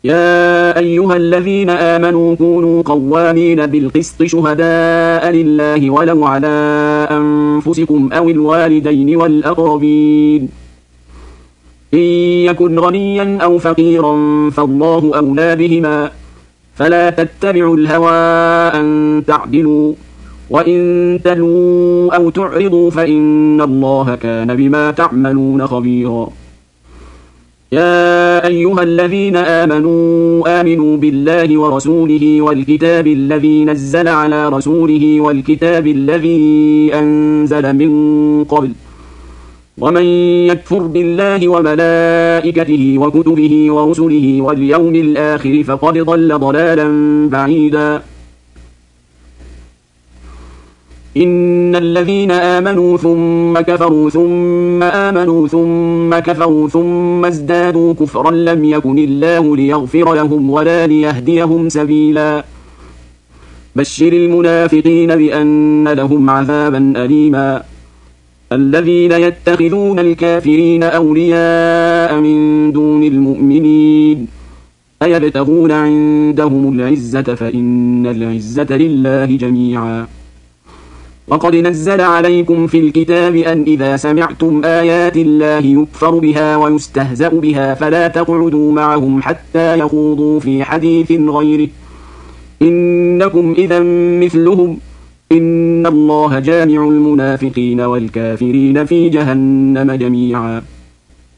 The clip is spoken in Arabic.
يا أيها الذين آمنوا كونوا قوامين بالقسط شهداء لله ولو على أنفسكم أو الوالدين والأقربين إن يكن غنيا أو فقيرا فالله أولى بهما فلا تتبعوا الهوى أن تعدلوا وإن تلووا أو تعرضوا فإن الله كان بما تعملون خبيرا. يا أيها الذين آمنوا بالله ورسوله والكتاب الذي نزل على رسوله والكتاب الذي أنزل من قبل ومن يكفر بالله وملائكته وكتبه ورسله واليوم الآخر فقد ضل ضلالا بعيدا. إن الذين آمنوا ثم كفروا ثم آمنوا ثم كفروا ثم ازدادوا كفرا لم يكن الله ليغفر لهم ولا ليهديهم سبيلا. بشر المنافقين بأن لهم عذابا أليما. الذين يتخذون الكافرين أولياء من دون المؤمنين أيبتغون عندهم العزة فإن العزة لله جميعا. وقد نزل عليكم في الكتاب أن إذا سمعتم آيات الله يكفر بها ويستهزأ بها فلا تقعدوا معهم حتى يخوضوا في حديث غيره إنكم إذا مثلهم إن الله جامع المنافقين والكافرين في جهنم جميعا.